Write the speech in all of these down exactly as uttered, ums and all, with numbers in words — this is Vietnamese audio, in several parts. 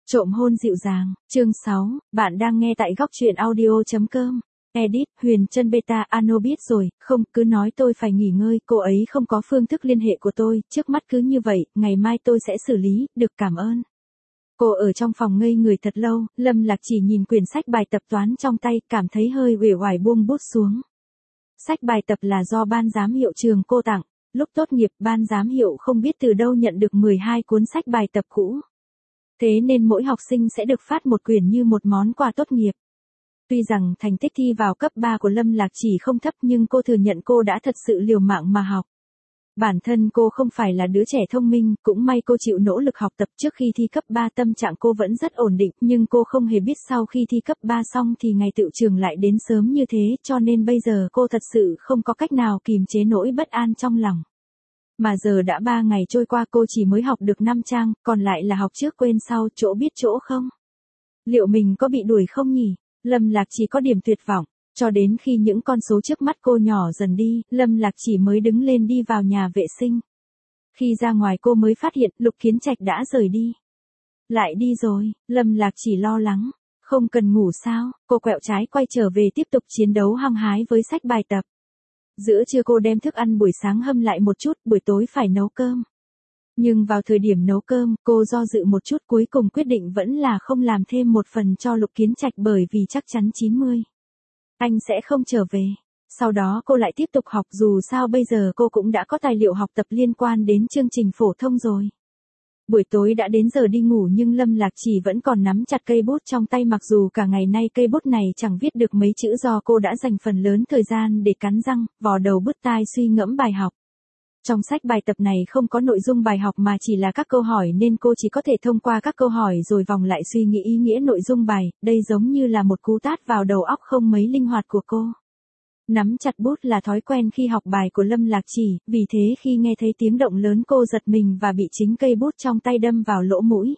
Trộm hôn dịu dàng, chương sáu, bạn đang nghe tại góc truyện audio.com. Edit, Huyền Trân Beta, Ano biết rồi, không, cứ nói tôi phải nghỉ ngơi, cô ấy không có phương thức liên hệ của tôi, trước mắt cứ như vậy, ngày mai tôi sẽ xử lý, được cảm ơn. Cô ở trong phòng ngây người thật lâu, Lâm Lạc chỉ nhìn quyển sách bài tập toán trong tay, cảm thấy hơi uể oải buông bút xuống. Sách bài tập là do ban giám hiệu trường cô tặng, lúc tốt nghiệp ban giám hiệu không biết từ đâu nhận được mười hai cuốn sách bài tập cũ. Thế nên mỗi học sinh sẽ được phát một quyển như một món quà tốt nghiệp. Tuy rằng thành tích thi vào cấp ba của Lâm Lạc chỉ không thấp nhưng cô thừa nhận cô đã thật sự liều mạng mà học. Bản thân cô không phải là đứa trẻ thông minh, cũng may cô chịu nỗ lực học tập. Trước khi thi cấp ba tâm trạng cô vẫn rất ổn định, nhưng cô không hề biết sau khi thi cấp ba xong thì ngày tựu trường lại đến sớm như thế, cho nên bây giờ cô thật sự không có cách nào kìm chế nỗi bất an trong lòng. Mà giờ đã ba ngày trôi qua cô chỉ mới học được năm trang, còn lại là học trước quên sau, chỗ biết chỗ không. Liệu mình có bị đuổi không nhỉ? Lâm Lạc chỉ có điểm tuyệt vọng, cho đến khi những con số trước mắt cô nhỏ dần đi, Lâm Lạc chỉ mới đứng lên đi vào nhà vệ sinh. Khi ra ngoài cô mới phát hiện Lục Kiến Trạch đã rời đi. Lại đi rồi, Lâm Lạc chỉ lo lắng, không cần ngủ sao, cô quẹo trái quay trở về tiếp tục chiến đấu hăng hái với sách bài tập. Giữa trưa cô đem thức ăn buổi sáng hâm lại một chút, buổi tối phải nấu cơm. Nhưng vào thời điểm nấu cơm, cô do dự một chút cuối cùng quyết định vẫn là không làm thêm một phần cho Lục Kiến Trạch bởi vì chắc chắn chín mươi. Anh sẽ không trở về. Sau đó cô lại tiếp tục học dù sao bây giờ cô cũng đã có tài liệu học tập liên quan đến chương trình phổ thông rồi. Buổi tối đã đến giờ đi ngủ nhưng Lâm Lạc chỉ vẫn còn nắm chặt cây bút trong tay mặc dù cả ngày nay cây bút này chẳng viết được mấy chữ do cô đã dành phần lớn thời gian để cắn răng, vò đầu bứt tai suy ngẫm bài học. Trong sách bài tập này không có nội dung bài học mà chỉ là các câu hỏi nên cô chỉ có thể thông qua các câu hỏi rồi vòng lại suy nghĩ ý nghĩa nội dung bài, đây giống như là một cú tát vào đầu óc không mấy linh hoạt của cô. Nắm chặt bút là thói quen khi học bài của Lâm Lạc Chỉ, vì thế khi nghe thấy tiếng động lớn cô giật mình và bị chính cây bút trong tay đâm vào lỗ mũi.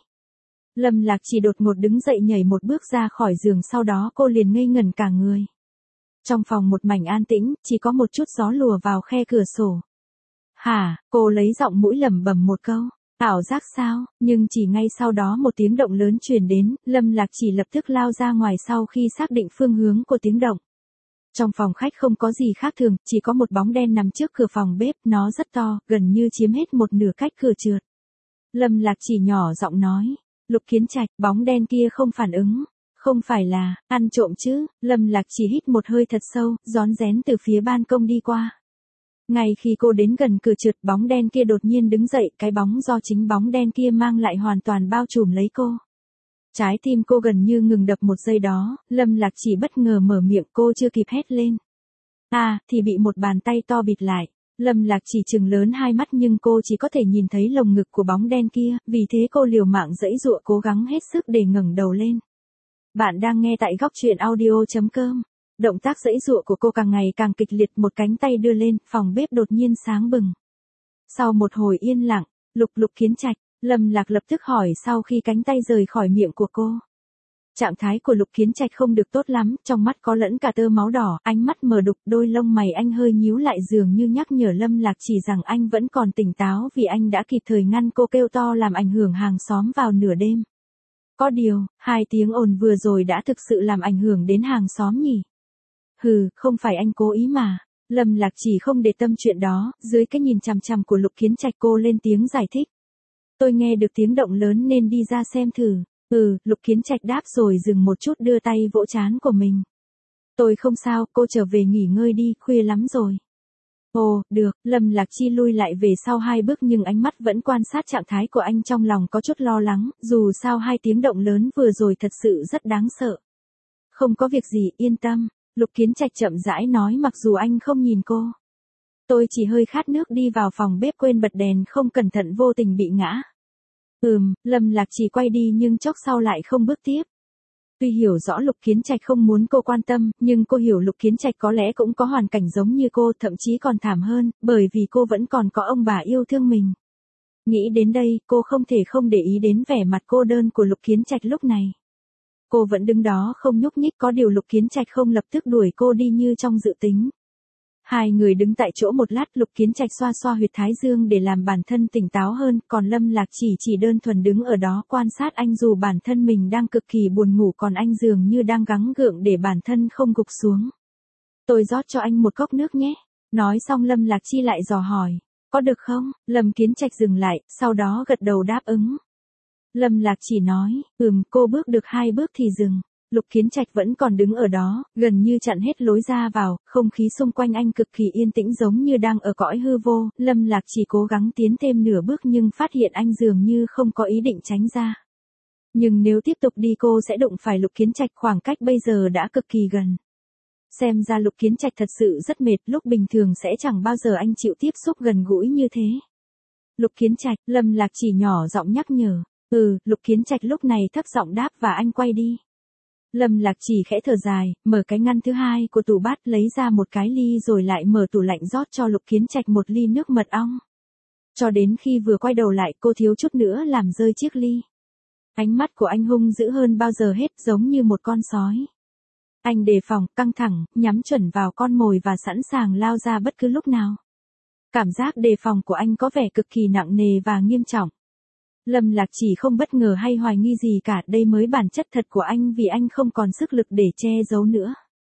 Lâm Lạc Chỉ đột ngột đứng dậy nhảy một bước ra khỏi giường sau đó cô liền ngây ngẩn cả người. Trong phòng một mảnh an tĩnh, chỉ có một chút gió lùa vào khe cửa sổ. Hả, cô lấy giọng mũi lẩm bẩm một câu, ảo giác sao, nhưng chỉ ngay sau đó một tiếng động lớn truyền đến, Lâm Lạc Chỉ lập tức lao ra ngoài sau khi xác định phương hướng của tiếng động. Trong phòng khách không có gì khác thường, chỉ có một bóng đen nằm trước cửa phòng bếp, nó rất to, gần như chiếm hết một nửa cách cửa trượt. Lâm Lạc Chỉ nhỏ giọng nói, Lục Kiến Trạch, bóng đen kia không phản ứng, không phải là, ăn trộm chứ, Lâm Lạc Chỉ hít một hơi thật sâu, rón rén từ phía ban công đi qua. Ngay khi cô đến gần cửa trượt bóng đen kia đột nhiên đứng dậy, cái bóng do chính bóng đen kia mang lại hoàn toàn bao trùm lấy cô. Trái tim cô gần như ngừng đập một giây đó, Lâm Lạc Chỉ bất ngờ mở miệng cô chưa kịp hét lên. À, thì bị một bàn tay to bịt lại. Lâm Lạc Chỉ trừng lớn hai mắt nhưng cô chỉ có thể nhìn thấy lồng ngực của bóng đen kia, vì thế cô liều mạng giãy giụa cố gắng hết sức để ngẩng đầu lên. Bạn đang nghe tại góc truyện audio.com. Động tác giãy giụa của cô càng ngày càng kịch liệt, một cánh tay đưa lên, phòng bếp đột nhiên sáng bừng. Sau một hồi yên lặng, Lục Lục Kiến Trạch, Lâm Lạc lập tức hỏi sau khi cánh tay rời khỏi miệng của cô. Trạng thái của Lục Kiến Trạch không được tốt lắm, trong mắt có lẫn cả tơ máu đỏ, ánh mắt mờ đục, đôi lông mày anh hơi nhíu lại dường như nhắc nhở Lâm Lạc Chỉ rằng anh vẫn còn tỉnh táo vì anh đã kịp thời ngăn cô kêu to làm ảnh hưởng hàng xóm vào nửa đêm. Có điều, hai tiếng ồn vừa rồi đã thực sự làm ảnh hưởng đến hàng xóm nhỉ? Hừ, không phải anh cố ý mà. Lâm Lạc Chỉ không để tâm chuyện đó, dưới cái nhìn chằm chằm của Lục Kiến Trạch cô lên tiếng giải thích. Tôi nghe được tiếng động lớn nên đi ra xem thử. Ừ, Lục Kiến Trạch đáp rồi dừng một chút đưa tay vỗ trán của mình. Tôi không sao, cô trở về nghỉ ngơi đi, khuya lắm rồi. Ồ, được, Lâm Lạc Chi lui lại về sau hai bước nhưng ánh mắt vẫn quan sát trạng thái của anh trong lòng có chút lo lắng, dù sao hai tiếng động lớn vừa rồi thật sự rất đáng sợ. Không có việc gì, yên tâm. Lục Kiến Trạch chậm rãi nói mặc dù anh không nhìn cô. Tôi chỉ hơi khát nước đi vào phòng bếp quên bật đèn không cẩn thận vô tình bị ngã. Ừm, Lâm Lạc Chỉ quay đi nhưng chốc sau lại không bước tiếp. Tuy hiểu rõ Lục Kiến Trạch không muốn cô quan tâm, nhưng cô hiểu Lục Kiến Trạch có lẽ cũng có hoàn cảnh giống như cô, thậm chí còn thảm hơn, bởi vì cô vẫn còn có ông bà yêu thương mình. Nghĩ đến đây, cô không thể không để ý đến vẻ mặt cô đơn của Lục Kiến Trạch lúc này. Cô vẫn đứng đó không nhúc nhích, có điều Lục Kiến Trạch không lập tức đuổi cô đi như trong dự tính. Hai người đứng tại chỗ một lát, Lục Kiến Trạch xoa xoa huyệt thái dương để làm bản thân tỉnh táo hơn, còn Lâm Lạc Chỉ chỉ đơn thuần đứng ở đó quan sát anh dù bản thân mình đang cực kỳ buồn ngủ còn anh dường như đang gắng gượng để bản thân không gục xuống. Tôi rót cho anh một cốc nước nhé. Nói xong Lâm Lạc Chi lại dò hỏi. Có được không? Lâm Kiến Trạch dừng lại, sau đó gật đầu đáp ứng. Lâm Lạc Chỉ nói, ừm, cô bước được hai bước thì dừng. Lục Kiến Trạch vẫn còn đứng ở đó, gần như chặn hết lối ra vào, không khí xung quanh anh cực kỳ yên tĩnh giống như đang ở cõi hư vô. Lâm Lạc Chỉ cố gắng tiến thêm nửa bước nhưng phát hiện anh dường như không có ý định tránh ra. Nhưng nếu tiếp tục đi cô sẽ đụng phải Lục Kiến Trạch, khoảng cách bây giờ đã cực kỳ gần. Xem ra Lục Kiến Trạch thật sự rất mệt, lúc bình thường sẽ chẳng bao giờ anh chịu tiếp xúc gần gũi như thế. Lục Kiến Trạch, Lâm Lạc Chỉ nhỏ giọng nhắc nhở. Ừ, Lục Kiến Trạch lúc này thấp giọng đáp và anh quay đi. Lâm Lạc Chỉ khẽ thở dài, mở cái ngăn thứ hai của tủ bát lấy ra một cái ly rồi lại mở tủ lạnh rót cho Lục Kiến Trạch một ly nước mật ong. Cho đến khi vừa quay đầu lại cô thiếu chút nữa làm rơi chiếc ly. Ánh mắt của anh hung dữ hơn bao giờ hết, giống như một con sói. Anh đề phòng, căng thẳng, nhắm chuẩn vào con mồi và sẵn sàng lao ra bất cứ lúc nào. Cảm giác đề phòng của anh có vẻ cực kỳ nặng nề và nghiêm trọng. Lâm Lạc Chỉ không bất ngờ hay hoài nghi gì cả, đây mới bản chất thật của anh vì anh không còn sức lực để che giấu nữa.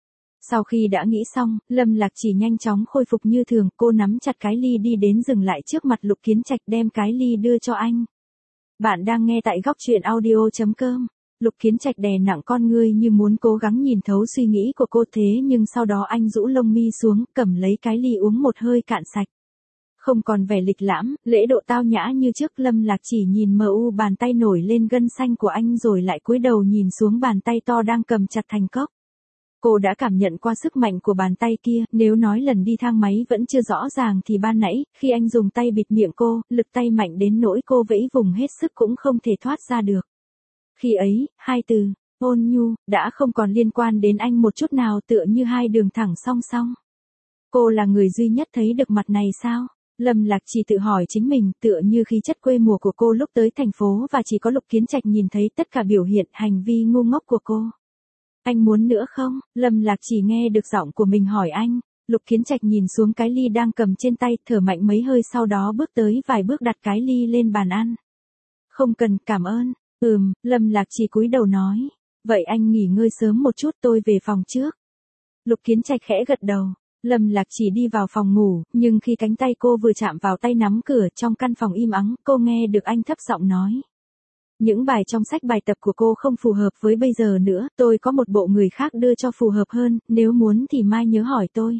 Sau khi đã nghĩ xong, Lâm Lạc Chỉ nhanh chóng khôi phục như thường, cô nắm chặt cái ly đi đến dừng lại trước mặt Lục Kiến Trạch đem cái ly đưa cho anh. Bạn đang nghe tại góc truyện audio chấm com. Lục Kiến Trạch đè nặng con ngươi như muốn cố gắng nhìn thấu suy nghĩ của cô thế nhưng sau đó anh rũ lông mi xuống, cầm lấy cái ly uống một hơi cạn sạch. Không còn vẻ lịch lãm, lễ độ tao nhã như trước. Lâm Lạc Chỉ nhìn mờ u bàn tay nổi lên gân xanh của anh rồi lại cúi đầu nhìn xuống bàn tay to đang cầm chặt thành cốc. Cô đã cảm nhận qua sức mạnh của bàn tay kia, nếu nói lần đi thang máy vẫn chưa rõ ràng thì ban nãy, khi anh dùng tay bịt miệng cô, lực tay mạnh đến nỗi cô vẫy vùng hết sức cũng không thể thoát ra được. Khi ấy, hai từ, ôn nhu, đã không còn liên quan đến anh một chút nào, tựa như hai đường thẳng song song. Cô là người duy nhất thấy được mặt này sao? Lâm Lạc Chỉ tự hỏi chính mình, tựa như khí chất quê mùa của cô lúc tới thành phố và chỉ có Lục Kiến Trạch nhìn thấy tất cả biểu hiện hành vi ngu ngốc của cô. Anh muốn nữa không? Lâm Lạc Chỉ nghe được giọng của mình hỏi anh. Lục Kiến Trạch nhìn xuống cái ly đang cầm trên tay, thở mạnh mấy hơi sau đó bước tới vài bước đặt cái ly lên bàn ăn. Không cần, cảm ơn. Ừm, Lâm Lạc Chỉ cúi đầu nói. Vậy anh nghỉ ngơi sớm một chút, tôi về phòng trước. Lục Kiến Trạch khẽ gật đầu. Lâm Lạc Chỉ đi vào phòng ngủ, nhưng khi cánh tay cô vừa chạm vào tay nắm cửa trong căn phòng im ắng, cô nghe được anh thấp giọng nói. Những bài trong sách bài tập của cô không phù hợp với bây giờ nữa, tôi có một bộ người khác đưa cho phù hợp hơn, nếu muốn thì mai nhớ hỏi tôi.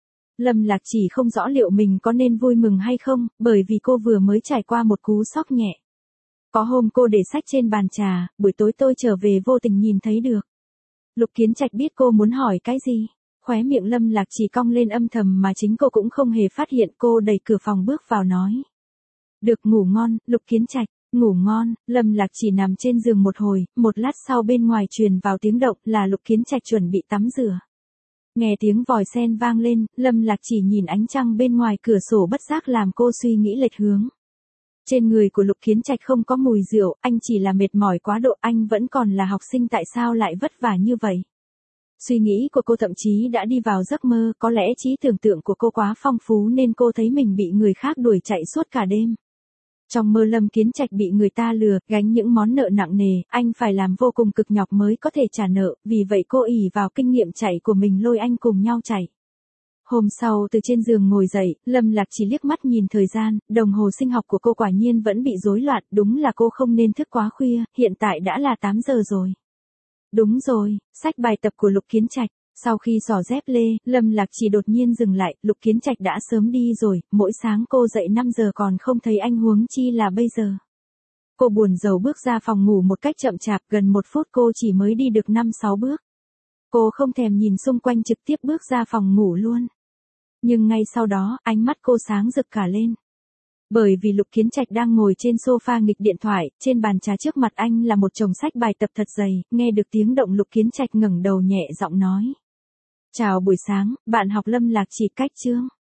Lâm Lạc Chỉ không rõ liệu mình có nên vui mừng hay không, bởi vì cô vừa mới trải qua một cú sốc nhẹ. Có hôm cô để sách trên bàn trà, buổi tối tôi trở về vô tình nhìn thấy được. Lục Kiến Trạch biết cô muốn hỏi cái gì. Khóe miệng Lâm Lạc Chỉ cong lên âm thầm mà chính cô cũng không hề phát hiện. Cô đẩy cửa phòng bước vào nói. Được, ngủ ngon, Lục Kiến Trạch. Ngủ ngon. Lâm Lạc Chỉ nằm trên giường một hồi, một lát sau bên ngoài truyền vào tiếng động, là Lục Kiến Trạch chuẩn bị tắm rửa. Nghe tiếng vòi sen vang lên, Lâm Lạc Chỉ nhìn ánh trăng bên ngoài cửa sổ bất giác làm cô suy nghĩ lệch hướng. Trên người của Lục Kiến Trạch không có mùi rượu, anh chỉ là mệt mỏi quá độ, anh vẫn còn là học sinh tại sao lại vất vả như vậy. Suy nghĩ của cô thậm chí đã đi vào giấc mơ, có lẽ trí tưởng tượng của cô quá phong phú nên cô thấy mình bị người khác đuổi chạy suốt cả đêm. Trong mơ Lâm Kiến Trạch bị người ta lừa, gánh những món nợ nặng nề, anh phải làm vô cùng cực nhọc mới có thể trả nợ, vì vậy cô ỷ vào kinh nghiệm chạy của mình lôi anh cùng nhau chạy. Hôm sau từ trên giường ngồi dậy, Lâm Lạc Chỉ liếc mắt nhìn thời gian, đồng hồ sinh học của cô quả nhiên vẫn bị rối loạn, đúng là cô không nên thức quá khuya, hiện tại đã là tám giờ rồi. Đúng rồi, sách bài tập của Lục Kiến Trạch. Sau khi xỏ dép lê, Lâm Lạc Chỉ đột nhiên dừng lại, Lục Kiến Trạch đã sớm đi rồi, mỗi sáng cô dậy năm giờ còn không thấy anh huống chi là bây giờ. Cô buồn rầu bước ra phòng ngủ một cách chậm chạp, gần một phút cô chỉ mới đi được năm sáu bước. Cô không thèm nhìn xung quanh trực tiếp bước ra phòng ngủ luôn. Nhưng ngay sau đó, ánh mắt cô sáng rực cả lên. Bởi vì Lục Kiến Trạch đang ngồi trên sofa nghịch điện thoại, trên bàn trà trước mặt anh là một chồng sách bài tập thật dày, nghe được tiếng động Lục Kiến Trạch ngẩng đầu nhẹ giọng nói. Chào buổi sáng, bạn học Lâm Lạc Chỉ cách chương.